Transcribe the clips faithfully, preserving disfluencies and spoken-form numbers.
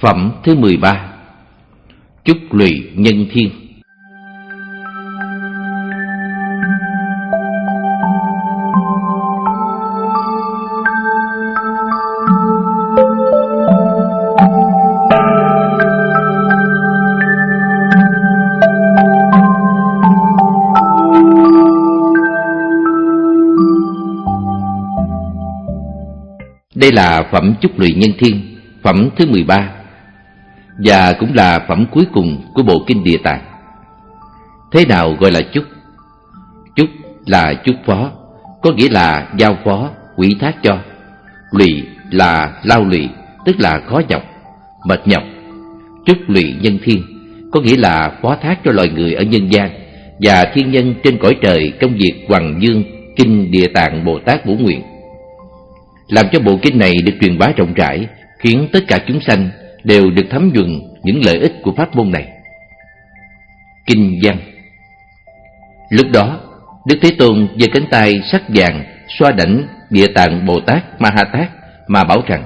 Phẩm thứ mười ba. Chúc lụy nhân thiên. Đây là phẩm chúc lụy nhân thiên, phẩm thứ mười ba, và cũng là phẩm cuối cùng của bộ kinh Địa Tạng. Thế nào gọi là chúc? Chúc là chúc phó, có nghĩa là giao phó, ủy thác cho. Lụy là lao lụy, tức là khó nhọc, mệt nhọc. Chúc lụy nhân thiên, có nghĩa là phó thác cho loài người ở nhân gian và thiên nhân trên cõi trời công việc hoằng dương kinh Địa Tạng Bồ Tát Bổ Nguyện. Làm cho bộ kinh này được truyền bá rộng rãi, khiến tất cả chúng sanh đều được thấm nhuần những lợi ích của pháp môn này. Kinh văn. Lúc đó, Đức Thế Tôn giơ cánh tay sắc vàng xoa đảnh Địa Tạng Bồ Tát Ma Ha Tát mà bảo rằng: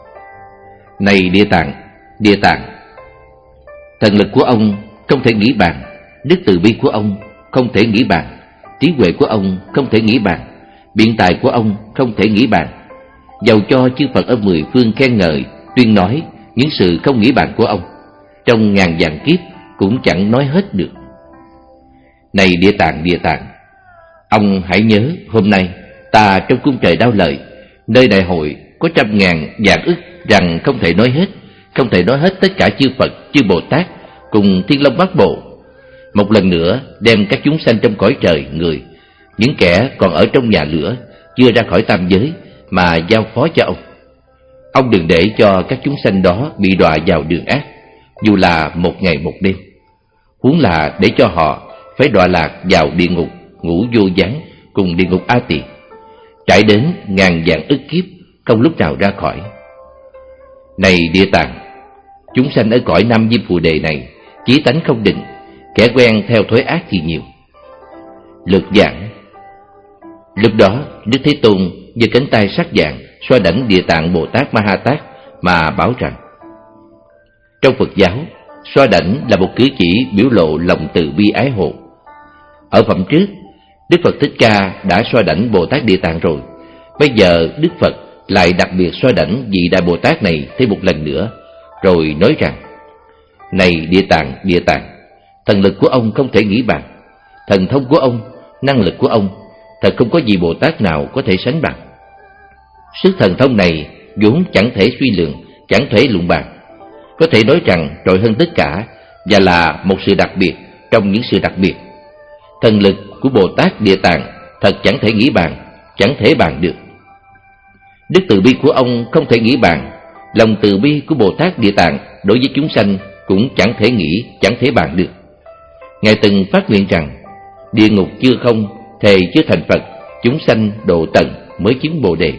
Này Địa Tạng, Địa Tạng, thần lực của ông không thể nghĩ bàn, đức từ bi của ông không thể nghĩ bàn, trí huệ của ông không thể nghĩ bàn, biện tài của ông không thể nghĩ bàn. Dầu cho chư Phật ở mười phương khen ngợi, tuyên nói những sự không nghĩ bàn của ông, trong ngàn vạn kiếp cũng chẳng nói hết được. Này Địa Tạng, Địa Tạng, ông hãy nhớ hôm nay ta trong cung trời Đao Lợi, nơi đại hội có trăm ngàn vạn ức rằng không thể nói hết, không thể nói hết tất cả chư Phật, chư Bồ Tát cùng Thiên Long Bát Bộ, một lần nữa đem các chúng sanh trong cõi trời người, những kẻ còn ở trong nhà lửa chưa ra khỏi tam giới mà giao phó cho ông. Ông đừng để cho các chúng sanh đó bị đọa vào đường ác, dù là một ngày một đêm, huống là để cho họ phải đọa lạc vào địa ngục ngũ vô gián cùng địa ngục A Tỳ, trải đến ngàn vạn ức kiếp không lúc nào ra khỏi. Này Địa Tạng, chúng sanh ở cõi Nam Diêm Phù Đề này chí tánh không định, kẻ quen theo thói ác thì nhiều. Lược giảng. Lúc đó Đức Thế Tôn giơ cánh tay sắc vàng xoa đảnh Địa Tạng Bồ Tát Ma Ha Tát mà bảo rằng: Trong Phật giáo, xoa đảnh là một cử chỉ biểu lộ lòng từ bi ái hộ. Ở phẩm trước, Đức Phật Thích Ca đã xoa đảnh Bồ Tát Địa Tạng rồi. Bây giờ Đức Phật lại đặc biệt xoa đảnh vị Đại Bồ Tát này thêm một lần nữa, rồi nói rằng: Này Địa Tạng, Địa Tạng, thần lực của ông không thể nghĩ bàn, thần thông của ông, năng lực của ông thật không có gì Bồ Tát nào có thể sánh bằng. Sức thần thông này vốn chẳng thể suy lượng, chẳng thể luận bàn, có thể nói rằng trội hơn tất cả và là một sự đặc biệt trong những sự đặc biệt. Thần lực của Bồ Tát Địa Tạng thật chẳng thể nghĩ bàn, chẳng thể bàn được. Đức từ bi của ông không thể nghĩ bàn, lòng từ bi của Bồ Tát Địa Tạng đối với chúng sanh cũng chẳng thể nghĩ, chẳng thể bàn được. Ngài từng phát nguyện rằng: Địa ngục chưa không, thề chưa thành Phật, chúng sanh độ tận mới chứng Bồ Đề.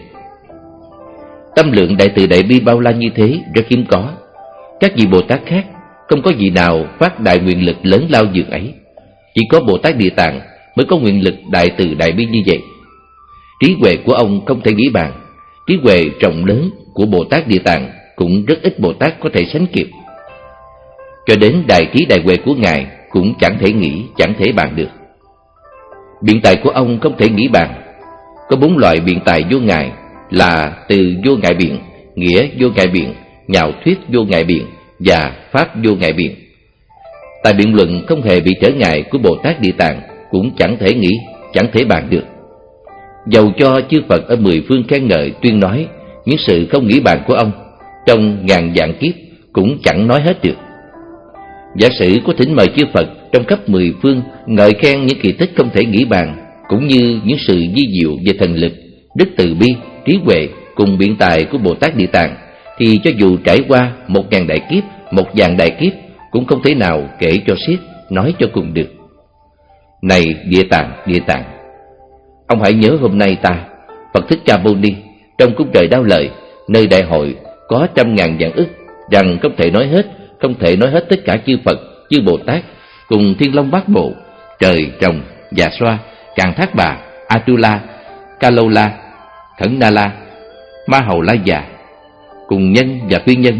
Tâm lượng đại từ đại bi bao la như thế rất hiếm có. Các vị Bồ Tát khác không có vị nào phát đại nguyện lực lớn lao dường ấy. Chỉ có Bồ Tát Địa Tạng mới có nguyện lực đại từ đại bi như vậy. Trí huệ của ông không thể nghĩ bàn, trí huệ rộng lớn của Bồ Tát Địa Tạng cũng rất ít Bồ Tát có thể sánh kịp. Cho đến đại trí đại huệ của Ngài cũng chẳng thể nghĩ, chẳng thể bàn được. Biện tài của ông không thể nghĩ bàn. Có bốn loại biện tài vô ngại là từ vô ngại biện, nghĩa vô ngại biện, nhạo thuyết vô ngại biện và pháp vô ngại biện. Tài biện luận không hề bị trở ngại của Bồ Tát Địa Tạng cũng chẳng thể nghĩ, chẳng thể bàn được. Dầu cho chư Phật ở mười phương khen ngợi tuyên nói những sự không nghĩ bàn của ông, trong ngàn vạn kiếp cũng chẳng nói hết được. Giả sử có thỉnh mời chư Phật trong khắp mười phương ngợi khen những kỳ tích không thể nghĩ bàn, cũng như những sự di diệu về thần lực, đức từ bi, trí huệ cùng biện tài của Bồ Tát Địa Tạng, thì cho dù trải qua một ngàn đại kiếp, một vạn đại kiếp cũng không thể nào kể cho xiết, nói cho cùng được. Này Địa Tạng, Địa Tạng, ông hãy nhớ hôm nay ta, Phật Thích Ca Mâu Ni, trong cung trời Đao Lợi, nơi đại hội có trăm ngàn vạn ức rằng không thể nói hết, không thể nói hết tất cả chư Phật, chư Bồ Tát cùng Thiên Long Bát Bộ, trời, rồng, Dạ Xoa, Càn Thác Bà, Atula, Ca Lâu La, Khẩn Na La, Ma Hầu La Già, cùng nhân và phi nhân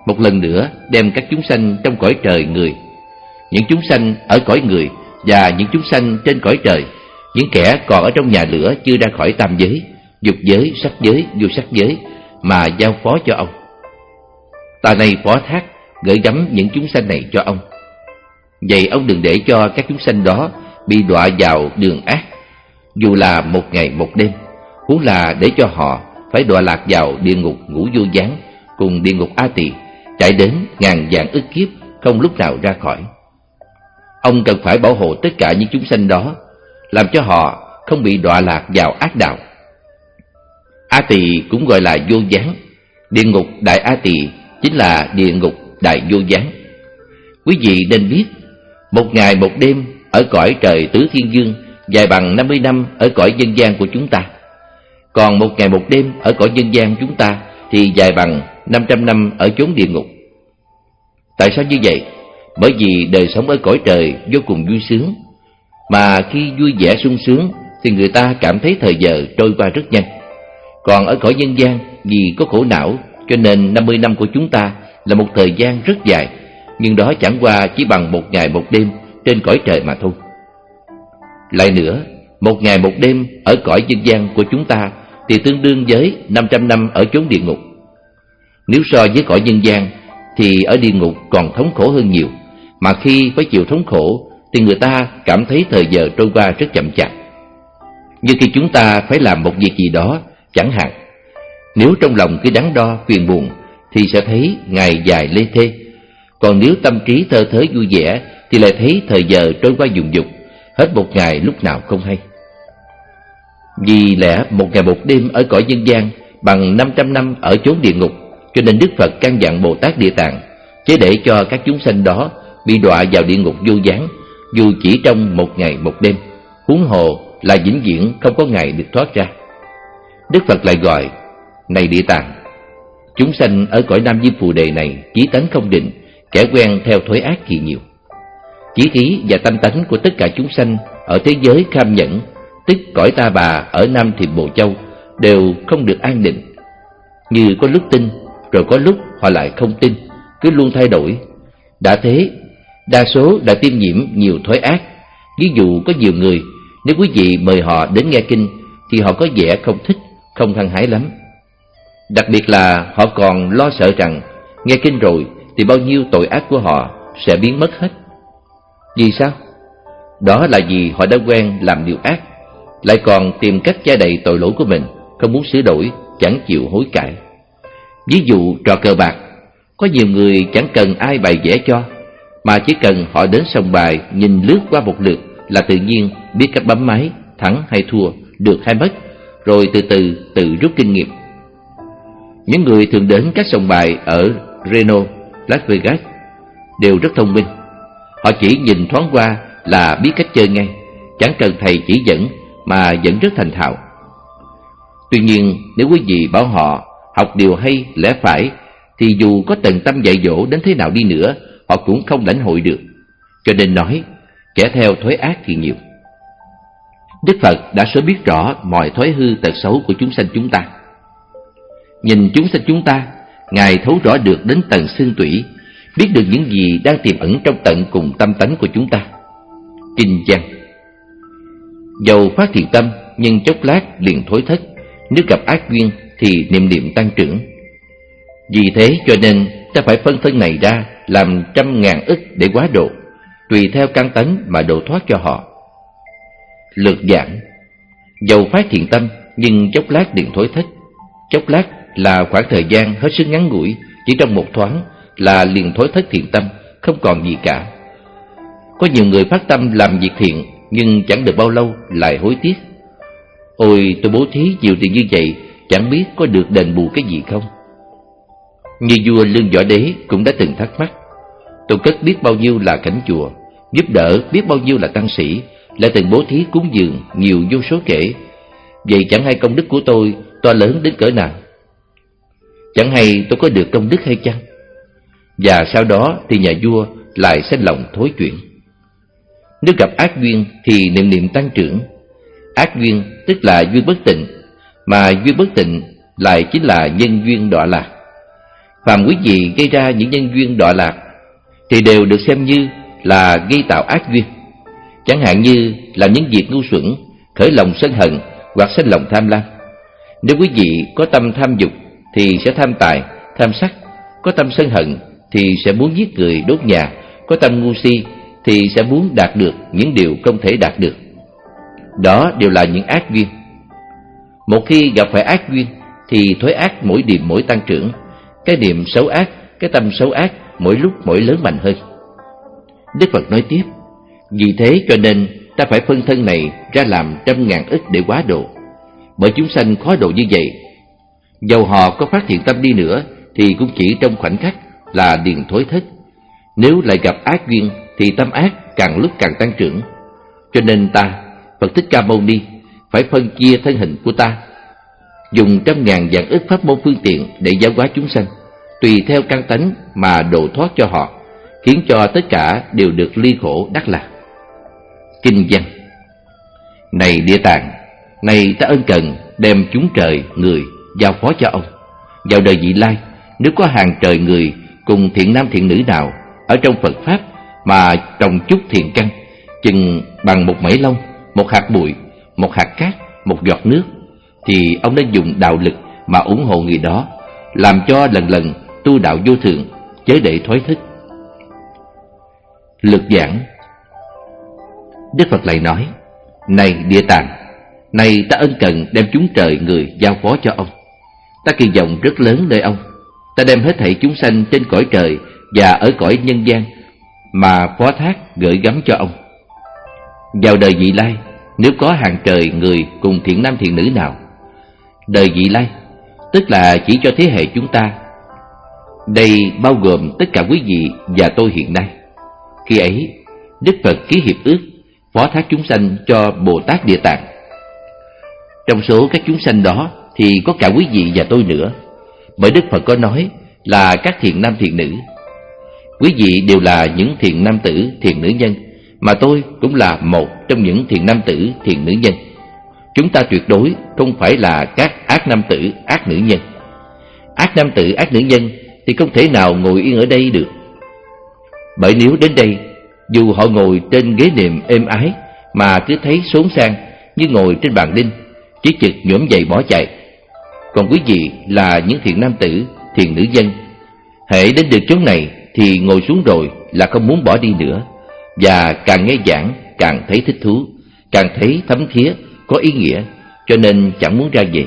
một lần nữa đem các chúng sanh trong cõi trời người, những chúng sanh ở cõi người và những chúng sanh trên cõi trời, những kẻ còn ở trong nhà lửa chưa ra khỏi tam giới, dục giới, sắc giới, vô sắc giới, mà giao phó cho ông. Ta này phó thác gửi gắm những chúng sanh này cho ông. Vậy ông đừng để cho các chúng sanh đó bị đọa vào đường ác, dù là một ngày một đêm, huống là để cho họ phải đọa lạc vào địa ngục ngũ vô gián cùng địa ngục A Tỳ, chạy đến ngàn vạn ức kiếp không lúc nào ra khỏi. Ông cần phải bảo hộ tất cả những chúng sanh đó, làm cho họ không bị đọa lạc vào ác đạo. A Tỳ cũng gọi là vô gián, địa ngục đại A Tỳ chính là địa ngục đại vô gián. Quý vị nên biết, một ngày một đêm ở cõi trời Tứ Thiên Dương dài bằng năm mươi năm ở cõi nhân gian của chúng ta. Còn một ngày một đêm ở cõi nhân gian chúng ta thì dài bằng năm trăm năm ở chốn địa ngục. Tại sao như vậy? Bởi vì đời sống ở cõi trời vô cùng vui sướng, mà khi vui vẻ sung sướng thì người ta cảm thấy thời giờ trôi qua rất nhanh. Còn ở cõi nhân gian vì có khổ não, cho nên năm mươi năm của chúng ta là một thời gian rất dài, nhưng đó chẳng qua chỉ bằng một ngày một đêm trên cõi trời mà thôi. Lại nữa, một ngày một đêm ở cõi nhân gian của chúng ta thì tương đương với năm trăm năm ở chốn địa ngục. Nếu so với cõi nhân gian thì ở địa ngục còn thống khổ hơn nhiều, mà khi phải chịu thống khổ thì người ta cảm thấy thời giờ trôi qua rất chậm chạp. Như khi chúng ta phải làm một việc gì đó, chẳng hạn, nếu trong lòng cứ đắn đo phiền buồn thì sẽ thấy ngày dài lê thê, còn nếu tâm trí thơ thới vui vẻ thì lại thấy thời giờ trôi qua dùng dục, hết một ngày lúc nào không hay. Vì lẽ một ngày một đêm ở cõi nhân gian bằng năm trăm năm ở chốn địa ngục, cho nên Đức Phật căn dặn Bồ Tát Địa Tạng chế để cho các chúng sanh đó bị đọa vào địa ngục vô gián, dù chỉ trong một ngày một đêm, huống hồ là vĩnh viễn không có ngày được thoát ra. Đức Phật lại gọi: này Địa Tạng, chúng sanh ở cõi Nam Diêm Phù Đề này chí tánh không định, kẻ quen theo thói ác thì nhiều. Chí khí và tâm tánh của tất cả chúng sanh ở thế giới Kham Nhẫn, tức cõi Ta Bà ở Nam Thiểm Bồ Châu, đều không được an định. Như có lúc tin, rồi có lúc họ lại không tin, cứ luôn thay đổi. Đã thế, đa số đã tiêm nhiễm nhiều thói ác. Ví dụ có nhiều người, nếu quý vị mời họ đến nghe kinh thì họ có vẻ không thích, không hăng hái lắm. Đặc biệt là họ còn lo sợ rằng nghe kinh rồi thì bao nhiêu tội ác của họ sẽ biến mất hết. Vì sao? Đó là vì họ đã quen làm điều ác, lại còn tìm cách che đậy tội lỗi của mình, không muốn sửa đổi, chẳng chịu hối cải. Ví dụ trò cờ bạc, có nhiều người chẳng cần ai bày vẽ cho, mà chỉ cần họ đến sòng bài nhìn lướt qua một lượt là tự nhiên biết cách bấm máy, thắng hay thua, được hay mất, rồi từ từ tự rút kinh nghiệm. Những người thường đến các sòng bài ở Reno, Las Vegas đều rất thông minh. Họ chỉ nhìn thoáng qua là biết cách chơi ngay, chẳng cần thầy chỉ dẫn mà vẫn rất thành thạo. Tuy nhiên, nếu quý vị bảo họ học điều hay lẽ phải thì dù có tận tâm dạy dỗ đến thế nào đi nữa, họ cũng không lãnh hội được. Cho nên nói, kẻ theo thói ác thì nhiều. Đức Phật đã sớm biết rõ mọi thói hư tật xấu của chúng sanh chúng ta. Nhìn chúng sanh chúng ta, Ngài thấu rõ được đến tận xương tủy, biết được những gì đang tiềm ẩn trong tận cùng tâm tánh của chúng ta. Kinh văn: dầu phát thiện tâm, nhưng chốc lát liền thối thất, nếu gặp ác duyên thì niệm niệm tăng trưởng. Vì thế cho nên ta phải phân thân này ra làm trăm ngàn ức để quá độ, tùy theo căn tánh mà độ thoát cho họ. Lược giảng: dầu phát thiện tâm, nhưng chốc lát liền thối thất. Chốc lát là khoảng thời gian hết sức ngắn ngủi, chỉ trong một thoáng là liền thối thất thiện tâm, không còn gì cả. Có nhiều người phát tâm làm việc thiện, nhưng chẳng được bao lâu lại hối tiếc. Ôi, tôi bố thí nhiều tiền như vậy, chẳng biết có được đền bù cái gì không? Như vua Lương Võ Đế cũng đã từng thắc mắc: tôi cất biết bao nhiêu là cảnh chùa, giúp đỡ biết bao nhiêu là tăng sĩ, lại từng bố thí cúng dường nhiều vô số kể. Vậy chẳng hay công đức của tôi to lớn đến cỡ nào? Chẳng hay tôi có được công đức hay chăng? Và sau đó thì nhà vua lại sinh lòng thối chuyển. Nếu gặp ác duyên thì niệm niệm tăng trưởng. Ác duyên tức là duyên bất tịnh, mà duyên bất tịnh lại chính là nhân duyên đọa lạc. Phàm quý vị gây ra những nhân duyên đọa lạc thì đều được xem như là gây tạo ác duyên. Chẳng hạn như làm những việc ngu xuẩn, khởi lòng sân hận hoặc sinh lòng tham lam. Nếu quý vị có tâm tham dục thì sẽ tham tài, tham sắc; có tâm sân hận thì sẽ muốn giết người, đốt nhà; có tâm ngu si thì sẽ muốn đạt được những điều không thể đạt được. Đó đều là những ác duyên. Một khi gặp phải ác duyên thì thói ác mỗi điềm mỗi tăng trưởng, cái niệm xấu ác, cái tâm xấu ác mỗi lúc mỗi lớn mạnh hơn. Đức Phật nói tiếp: vì thế cho nên ta phải phân thân này ra làm trăm ngàn ức để hóa độ, bởi chúng sanh khó độ như vậy. Dầu họ có phát hiện tâm đi nữa thì cũng chỉ trong khoảnh khắc là điền thối thất. Nếu lại gặp ác duyên thì tâm ác càng lúc càng tăng trưởng. Cho nên ta, Phật Thích Ca Mâu Ni, phải phân chia thân hình của ta, dùng trăm ngàn vạn ức pháp môn phương tiện để giáo hóa chúng sanh, tùy theo căn tánh mà độ thoát cho họ, khiến cho tất cả đều được ly khổ đắc lạc. Kinh văn: này Địa Tạng, này ta ân cần đem chúng trời, người giao phó cho ông. Vào đời vị lai, nếu có hàng trời người cùng thiện nam thiện nữ nào ở trong Phật Pháp mà trồng chút thiện căn, chừng bằng một mẩy lông, một hạt bụi, một hạt cát, một giọt nước, thì ông nên dùng đạo lực mà ủng hộ người đó, làm cho lần lần tu đạo vô thượng, chớ để thói thức. Lực giảng. Đức Phật lại nói: này Địa Tạng, này ta ân cần đem chúng trời người giao phó cho ông. Ta kỳ vọng rất lớn nơi ông. Ta đem hết thảy chúng sanh trên cõi trời và ở cõi nhân gian mà phó thác gửi gắm cho ông. Vào đời vị lai, nếu có hàng trời người cùng thiện nam thiện nữ nào, đời vị lai tức là chỉ cho thế hệ chúng ta, đây bao gồm tất cả quý vị và tôi hiện nay. Khi ấy, Đức Phật ký hiệp ước phó thác chúng sanh cho Bồ Tát Địa Tạng. Trong số các chúng sanh đó thì có cả quý vị và tôi nữa, bởi Đức Phật có nói là các thiện nam thiện nữ. Quý vị đều là những thiện nam tử, thiện nữ nhân, mà tôi cũng là một trong những thiện nam tử, thiện nữ nhân. Chúng ta tuyệt đối không phải là các ác nam tử, ác nữ nhân. Ác nam tử, ác nữ nhân thì không thể nào ngồi yên ở đây được. Bởi nếu đến đây, dù họ ngồi trên ghế nệm êm ái mà cứ thấy xốn sang như ngồi trên bàn đinh, chỉ chực nhoẻm dậy bỏ chạy. Còn quý vị là những thiện nam tử, thiện nữ nhân, hễ đến được chỗ này thì ngồi xuống rồi là không muốn bỏ đi nữa, và càng nghe giảng càng thấy thích thú, càng thấy thấm thía, có ý nghĩa, cho nên chẳng muốn ra về.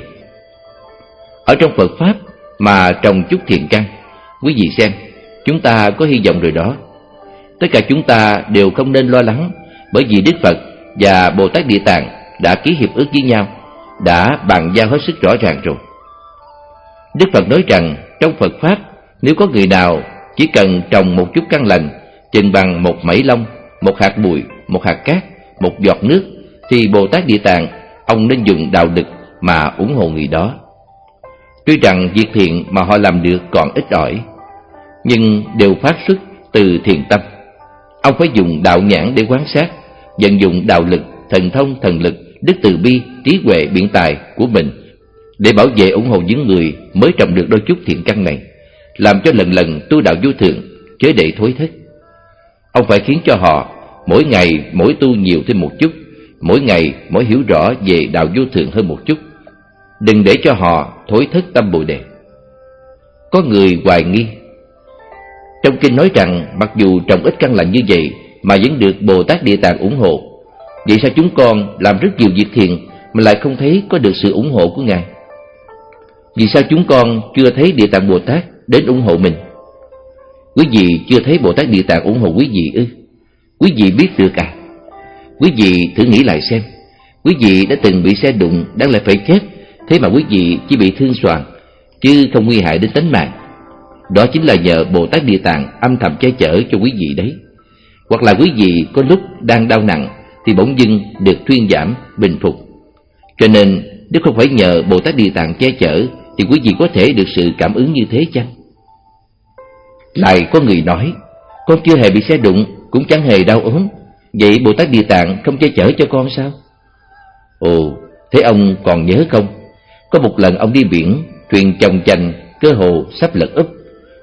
Ở trong Phật Pháp mà trồng chút thiện căn, quý vị xem, chúng ta có hy vọng rồi đó. Tất cả chúng ta đều không nên lo lắng, bởi vì Đức Phật và Bồ Tát Địa Tạng đã ký hiệp ước với nhau, đã bàn giao hết sức rõ ràng rồi. Đức Phật nói rằng trong Phật Pháp, nếu có người nào chỉ cần trồng một chút căn lành, chừng bằng một mẩy lông, một hạt bụi, một hạt cát, một giọt nước, thì Bồ Tát Địa Tạng, ông nên dùng đạo lực mà ủng hộ người đó. Tuy rằng việc thiện mà họ làm được còn ít ỏi, nhưng đều phát xuất từ thiện tâm. Ông phải dùng đạo nhãn để quan sát, vận dụng đạo lực, thần thông, thần lực, đức từ bi, trí huệ, biện tài của mình để bảo vệ ủng hộ những người mới trồng được đôi chút thiện căn này, làm cho lần lần tu đạo vô thượng, chớ để thối thất. Ông phải khiến cho họ mỗi ngày mỗi tu nhiều thêm một chút, mỗi ngày mỗi hiểu rõ về đạo vô thượng hơn một chút. Đừng để cho họ thối thất tâm Bồ Đề. Có người hoài nghi. Trong kinh nói rằng mặc dù trồng ít căn lành như vậy mà vẫn được Bồ Tát Địa Tạng ủng hộ, vậy sao chúng con làm rất nhiều việc thiện mà lại không thấy có được sự ủng hộ của Ngài? Vì sao chúng con chưa thấy Địa Tạng Bồ Tát đến ủng hộ mình? Quý vị chưa thấy Bồ Tát Địa Tạng ủng hộ quý vị ư? Quý vị biết được à? Quý vị thử nghĩ lại xem, quý vị đã từng bị xe đụng đáng lẽ phải chết, thế mà quý vị chỉ bị thương xoàng chứ không nguy hại đến tính mạng. Đó chính là nhờ Bồ Tát Địa Tạng âm thầm che chở cho quý vị đấy. Hoặc là quý vị có lúc đang đau nặng thì bỗng dưng được thuyên giảm, bình phục. Cho nên nếu không phải nhờ Bồ Tát Địa Tạng che chở thì quý vị có thể được sự cảm ứng như thế chăng? Lại có người nói, con chưa hề bị xe đụng, cũng chẳng hề đau ốm, vậy Bồ Tát Địa Tạng không che chở cho con sao? Ồ, thế ông còn nhớ không? Có một lần ông đi biển, thuyền chồng chành, cơ hồ sắp lật úp.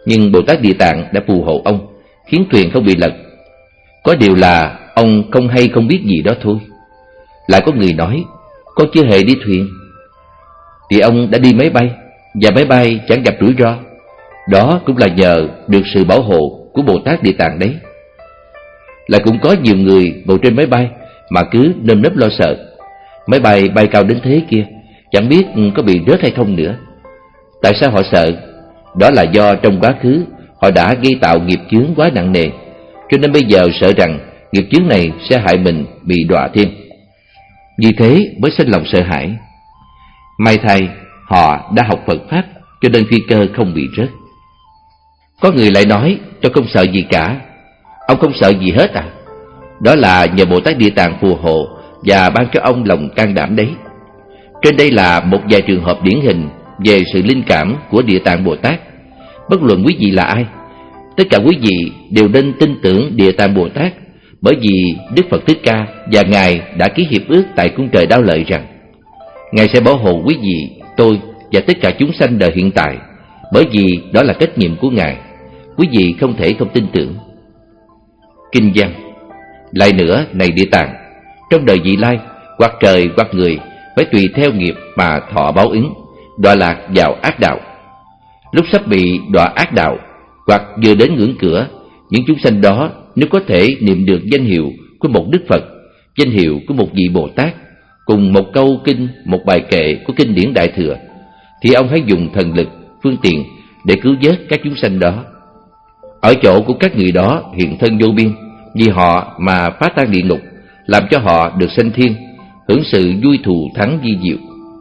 nhưng Bồ Tát Địa Tạng đã phù hộ ông, khiến thuyền không bị lật. Có điều là ông không hay không biết gì đó thôi. Lại có người nói, con chưa hề đi thuyền. Thì ông đã đi máy bay, và máy bay chẳng gặp rủi ro. Đó cũng là nhờ được sự bảo hộ của Bồ Tát Địa Tạng đấy. Lại cũng có nhiều người ngồi trên máy bay mà cứ nơm nớp lo sợ. Máy bay bay cao đến thế kia, chẳng biết có bị rớt hay không nữa. Tại sao họ sợ? Đó là do trong quá khứ họ đã gây tạo nghiệp chướng quá nặng nề, cho nên bây giờ sợ rằng nghiệp chướng này sẽ hại mình bị đọa thêm. Vì thế mới sinh lòng sợ hãi. May thay họ đã học Phật Pháp, cho nên phi cơ không bị rớt. Có người lại nói, cho không sợ gì cả. Ông không sợ gì hết à? Đó là nhờ Bồ Tát Địa Tạng phù hộ và ban cho ông lòng can đảm đấy. Trên đây là một vài trường hợp điển hình về sự linh cảm của Địa Tạng Bồ Tát. Bất luận quý vị là ai, tất cả quý vị đều nên tin tưởng Địa Tạng Bồ Tát, bởi vì Đức Phật Thích Ca và Ngài đã ký hiệp ước tại cung trời Đao Lợi rằng Ngài sẽ bảo hộ quý vị, tôi và tất cả chúng sanh đời hiện tại, bởi vì đó là trách nhiệm của Ngài. Quý vị không thể không tin tưởng. Kinh văn. Lại nữa, này Địa Tạng, trong đời vị lai, hoặc trời hoặc người phải tùy theo nghiệp mà thọ báo ứng, đọa lạc vào ác đạo. Lúc sắp bị đọa ác đạo hoặc vừa đến ngưỡng cửa, những chúng sanh đó nếu có thể niệm được danh hiệu của một Đức Phật, danh hiệu của một vị Bồ Tát, cùng một câu kinh, một bài kệ của kinh điển Đại Thừa, thì ông hãy dùng thần lực, phương tiện để cứu vớt các chúng sanh đó. Ở chỗ của các người đó hiện thân vô biên, vì họ mà phá tan địa ngục, làm cho họ được sanh thiên, hưởng sự vui thù thắng vi diệu.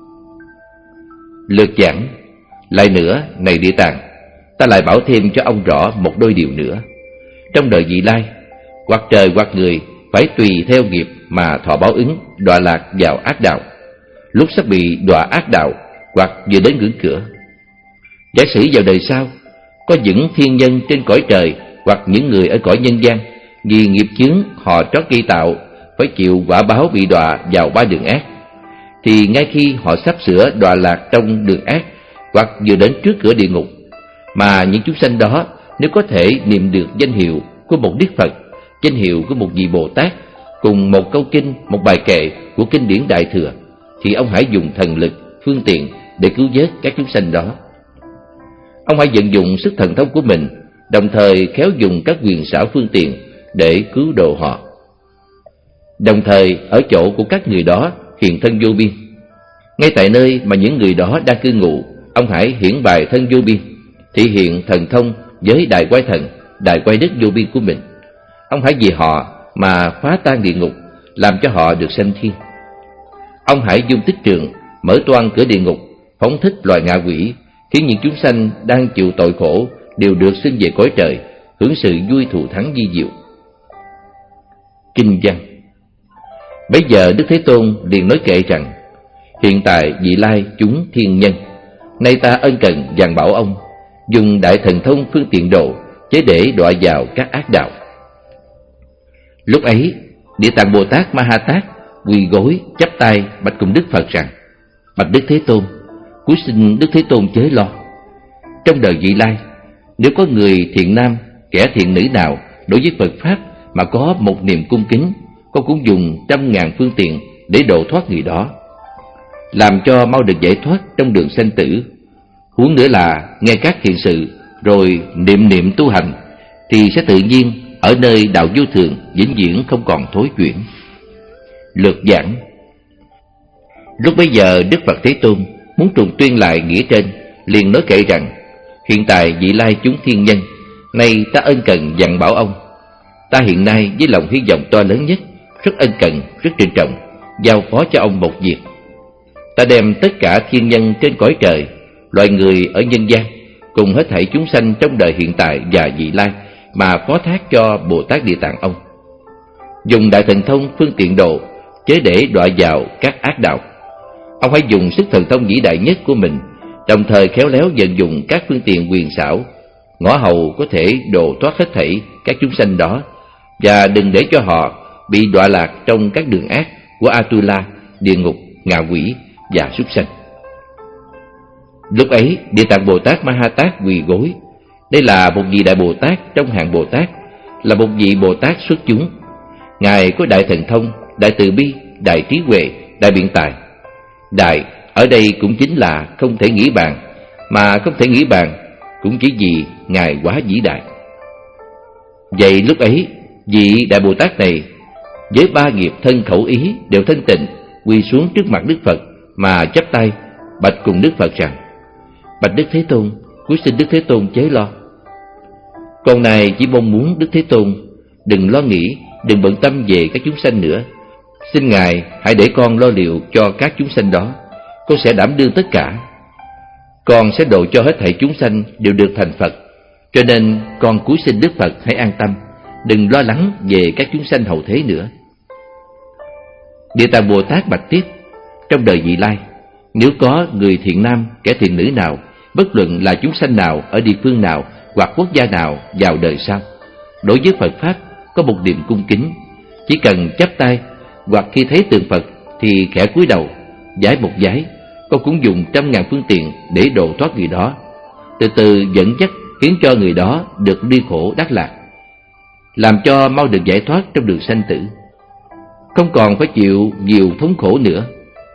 Lược giảng. Lại nữa, này Địa Tạng, ta lại bảo thêm cho ông rõ một đôi điều nữa. Trong đời vị lai, hoặc trời hoặc người phải tùy theo nghiệp mà thọ báo ứng, đọa lạc vào ác đạo. Lúc sắp bị đọa ác đạo hoặc vừa đến ngưỡng cửa. Giả sử vào đời sau, có những thiên nhân trên cõi trời hoặc những người ở cõi nhân gian, vì nghiệp chướng họ trót gây tạo, phải chịu quả báo bị đọa vào ba đường ác, thì ngay khi họ sắp sửa đọa lạc trong đường ác hoặc vừa đến trước cửa địa ngục, mà những chúng sanh đó nếu có thể niệm được danh hiệu của một Đức Phật, danh hiệu của một vị Bồ Tát, cùng một câu kinh, một bài kệ của kinh điển Đại Thừa, thì ông hãy dùng thần lực, phương tiện để cứu vớt các chúng sanh đó. Ông hãy vận dụng sức thần thông của mình, đồng thời khéo dùng các quyền xảo phương tiện để cứu độ họ. Đồng thời ở chỗ của các người đó hiện thân vô biên. Ngay tại nơi mà những người đó đang cư ngụ, ông hãy hiển bài thân vô biên, thị hiện thần thông với đại quái thần, đại quái đức vô biên của mình. Ông hãy vì họ mà phá tan địa ngục, làm cho họ được sanh thiên. Ông hãy dung tích trường, mở toang cửa địa ngục, phóng thích loài ngạ quỷ, khiến những chúng sanh đang chịu tội khổ đều được sinh về cõi trời, hưởng sự vui thù thắng vi diệu. Kinh văn. Bấy giờ Đức Thế Tôn liền nói kệ rằng: hiện tại vị lai chúng thiên nhân, nay ta ân cần dàn bảo ông, dùng đại thần thông phương tiện độ, chế để đọa vào các ác đạo. Lúc ấy, Địa Tạng Bồ Tát Ma Ha Tát quỳ gối chắp tay bạch cùng Đức Phật rằng: bạch Đức Thế Tôn, cúi xin Đức Thế Tôn chớ lo. Trong đời vị lai, nếu có người thiện nam, kẻ thiện nữ nào đối với Phật Pháp mà có một niềm cung kính, con cũng dùng trăm ngàn phương tiện để độ thoát người đó, làm cho mau được giải thoát trong đường sanh tử. Huống nữa là nghe các thiện sự rồi niệm niệm tu hành, thì sẽ tự nhiên ở nơi đạo vô thường vĩnh viễn không còn thối chuyển. Lược giảng. Lúc bấy giờ Đức Phật Thế Tôn muốn trùng tuyên lại nghĩa trên, liền nói kệ rằng: hiện tại vị lai chúng thiên nhân, nay ta ân cần dặn bảo ông, ta hiện nay với lòng hy vọng to lớn nhất, rất ân cần, rất trân trọng, giao phó cho ông một việc. Ta đem tất cả thiên nhân trên cõi trời, loài người ở nhân gian, cùng hết thảy chúng sanh trong đời hiện tại và vị lai, mà phó thác cho Bồ Tát Địa Tạng ông, dùng đại thần thông phương tiện độ, chế để đọa vào các ác đạo. Ông hãy dùng sức thần thông vĩ đại nhất của mình, đồng thời khéo léo vận dụng các phương tiện quyền xảo, ngõ hầu có thể độ thoát hết thảy các chúng sanh đó, và đừng để cho họ bị đọa lạc trong các đường ác của Atula, địa ngục, ngạ quỷ và súc sanh. Lúc ấy Địa Tạng Bồ Tát Ma Ha Tát quỳ gối Đây là một vị Đại Bồ Tát trong hạng Bồ Tát, là một vị Bồ Tát xuất chúng. Ngài có đại thần thông, đại từ bi, đại trí huệ, đại biện tài. Đại ở đây cũng chính là không thể nghĩ bàn, mà không thể nghĩ bàn cũng chỉ vì Ngài quá vĩ đại. Vậy lúc ấy, vị Đại Bồ Tát này với ba nghiệp thân khẩu ý đều thanh tịnh, quỳ xuống trước mặt Đức Phật mà chắp tay bạch cùng Đức Phật rằng: Bạch Đức Thế Tôn, cúi xin Đức Thế Tôn chớ lo. Con này chỉ mong muốn Đức Thế Tôn đừng lo nghĩ, đừng bận tâm về các chúng sanh nữa. Xin Ngài hãy để con lo liệu cho các chúng sanh đó. Con sẽ đảm đương tất cả. Con sẽ độ cho hết thảy chúng sanh đều được thành Phật. Cho nên con cúi xin Đức Phật hãy an tâm, đừng lo lắng về các chúng sanh hậu thế nữa. Địa Tạng Bồ Tát bạch tiếp: Trong đời vị lai, nếu có người thiện nam, kẻ thiện nữ nào, bất luận là chúng sanh nào, ở địa phương nào hoặc quốc gia nào vào đời sau, đối với Phật Pháp có một niềm cung kính, chỉ cần chắp tay hoặc khi thấy tượng Phật thì khẽ cúi đầu, vái một vái, con cũng dùng trăm ngàn phương tiện để độ thoát người đó, từ từ dẫn dắt khiến cho người đó được ly khổ đắc lạc, làm cho mau được giải thoát trong đường sanh tử, không còn phải chịu nhiều thống khổ nữa.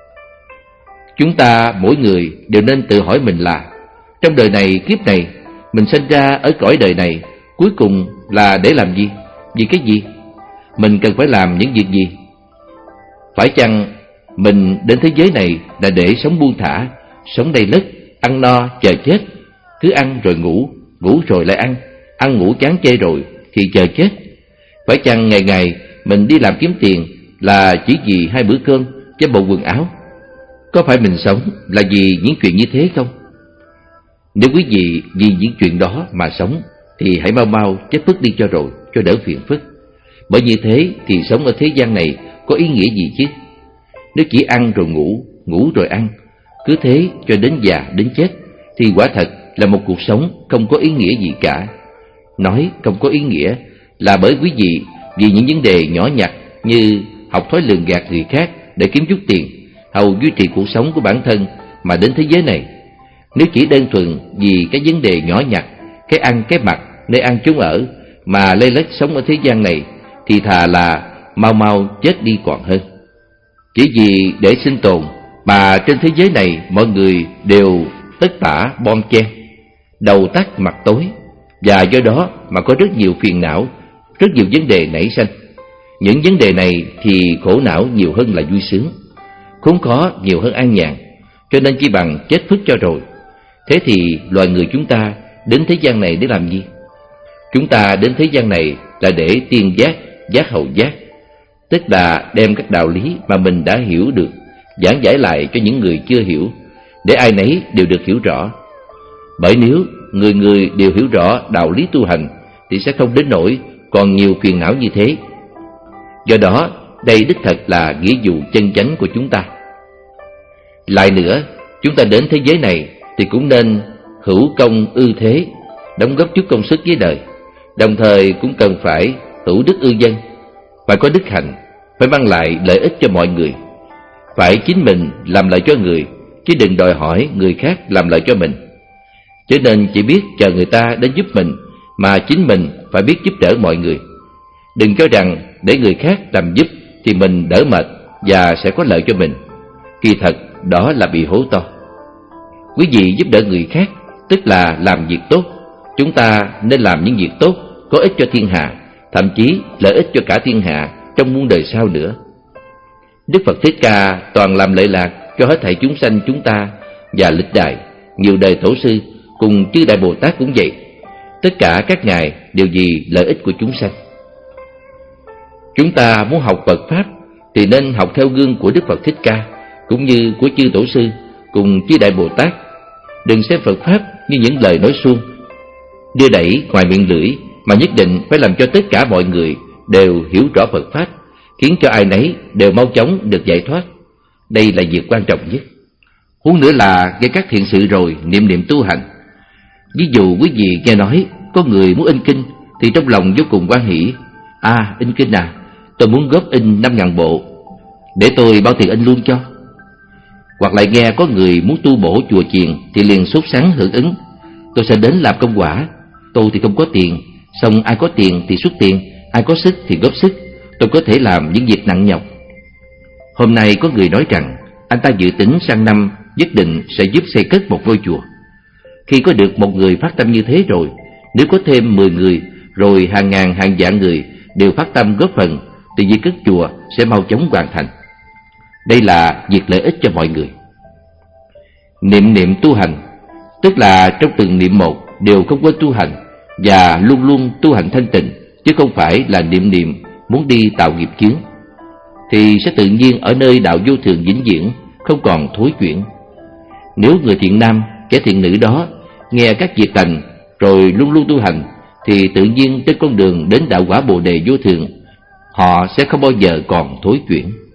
Chúng ta mỗi người đều nên tự hỏi mình là trong đời này, kiếp này, mình sinh ra ở cõi đời này cuối cùng là để làm gì? Vì cái gì? Mình cần phải làm những việc gì? Phải chăng mình đến thế giới này là để sống buông thả, sống đầy lất, ăn no chờ chết, cứ ăn rồi ngủ, ngủ rồi lại ăn, ăn ngủ chán chê rồi thì chờ chết? Phải chăng ngày ngày mình đi làm kiếm tiền là chỉ vì hai bữa cơm với bộ quần áo? Có phải mình sống là vì những chuyện như thế không? Nếu quý vị vì những chuyện đó mà sống thì hãy mau mau chết phức đi cho rồi, cho đỡ phiền phức. Bởi như thế thì sống ở thế gian này có ý nghĩa gì chứ? Nếu chỉ ăn rồi ngủ, ngủ rồi ăn, cứ thế cho đến già đến chết thì quả thật là một cuộc sống không có ý nghĩa gì cả. Nói không có ý nghĩa là bởi quý vị vì những vấn đề nhỏ nhặt như học thói lường gạt người khác để kiếm chút tiền, hầu duy trì cuộc sống của bản thân mà đến thế giới này. Nếu chỉ đơn thuần vì cái vấn đề nhỏ nhặt, cái ăn cái mặc, nơi ăn chốn ở mà lê lết sống ở thế gian này thì thà là mau mau chết đi còn hơn. Chỉ vì để sinh tồn mà trên thế giới này mọi người đều tất tả bon chen, đầu tắt mặt tối, và do đó mà có rất nhiều phiền não, rất nhiều vấn đề nảy sinh. Những vấn đề này thì khổ não nhiều hơn là vui sướng, khốn khó nhiều hơn an nhàn, cho nên chỉ bằng chết phức cho rồi. Thế thì loài người chúng ta đến thế gian này để làm gì? Chúng ta đến thế gian này là để tiên giác, giác hậu giác, tức là đem các đạo lý mà mình đã hiểu được giảng giải lại cho những người chưa hiểu, để ai nấy đều được hiểu rõ. Bởi nếu người người đều hiểu rõ đạo lý tu hành thì sẽ không đến nỗi còn nhiều phiền não như thế. Do đó đây đích thật là nghĩa vụ chân chánh của chúng ta. Lại nữa, chúng ta đến thế giới này thì cũng nên hữu công ư thế, đóng góp chút công sức với đời, đồng thời cũng cần phải hữu đức ư dân, phải có đức hạnh, phải mang lại lợi ích cho mọi người. Phải chính mình làm lợi cho người, chứ đừng đòi hỏi người khác làm lợi cho mình. Cho nên chỉ biết chờ người ta đến giúp mình, mà chính mình phải biết giúp đỡ mọi người. Đừng cho rằng để người khác làm giúp thì mình đỡ mệt và sẽ có lợi cho mình. Kỳ thật đó là bị hố to. Quý vị giúp đỡ người khác tức là làm việc tốt. Chúng ta nên làm những việc tốt có ích cho thiên hạ, thậm chí lợi ích cho cả thiên hạ trong muôn đời sau nữa. Đức Phật Thích Ca toàn làm lợi lạc cho hết thảy chúng sanh chúng ta, và lịch đại nhiều đời tổ sư cùng chư Đại Bồ Tát cũng vậy. Tất cả các ngài đều vì lợi ích của chúng sanh. Chúng ta muốn học Phật Pháp thì nên học theo gương của Đức Phật Thích Ca, cũng như của chư tổ sư cùng chư Đại Bồ Tát. Đừng xem Phật Pháp như những lời nói suông, đưa đẩy ngoài miệng lưỡi, mà nhất định phải làm cho tất cả mọi người đều hiểu rõ Phật Pháp, khiến cho ai nấy đều mau chóng được giải thoát. Đây là việc quan trọng nhất. Huống nữa là với các thiện sự rồi niệm niệm tu hành. Ví dụ quý vị nghe nói có người muốn in kinh thì trong lòng vô cùng hoan hỷ. À, in kinh à, tôi muốn góp in năm ngàn bộ, để tôi bao tiền in luôn cho. Hoặc lại nghe có người muốn tu bổ chùa chiền thì liền sốt sắng hưởng ứng. Tôi sẽ đến làm công quả. tôi thì không có tiền, xong ai có tiền thì xuất tiền, ai có sức thì góp sức, tôi có thể làm những việc nặng nhọc. Hôm nay có người nói rằng anh ta dự tính sang năm nhất định sẽ giúp xây cất một ngôi chùa. Khi có được một người phát tâm như thế rồi, nếu có thêm mười người, rồi hàng ngàn hàng vạn người đều phát tâm góp phần, thì việc cất chùa sẽ mau chóng hoàn thành. Đây là việc lợi ích cho mọi người. Niệm niệm tu hành, tức là trong từng niệm một đều không quên tu hành và luôn luôn tu hành thanh tịnh, chứ không phải là niệm niệm muốn đi tạo nghiệp chướng, thì sẽ tự nhiên ở nơi đạo vô thường vĩnh viễn, không còn thối chuyển. Nếu người thiện nam, kẻ thiện nữ đó nghe các việc lành rồi luôn luôn tu hành, thì tự nhiên trên con đường đến đạo quả Bồ đề vô thường, họ sẽ không bao giờ còn thối chuyển.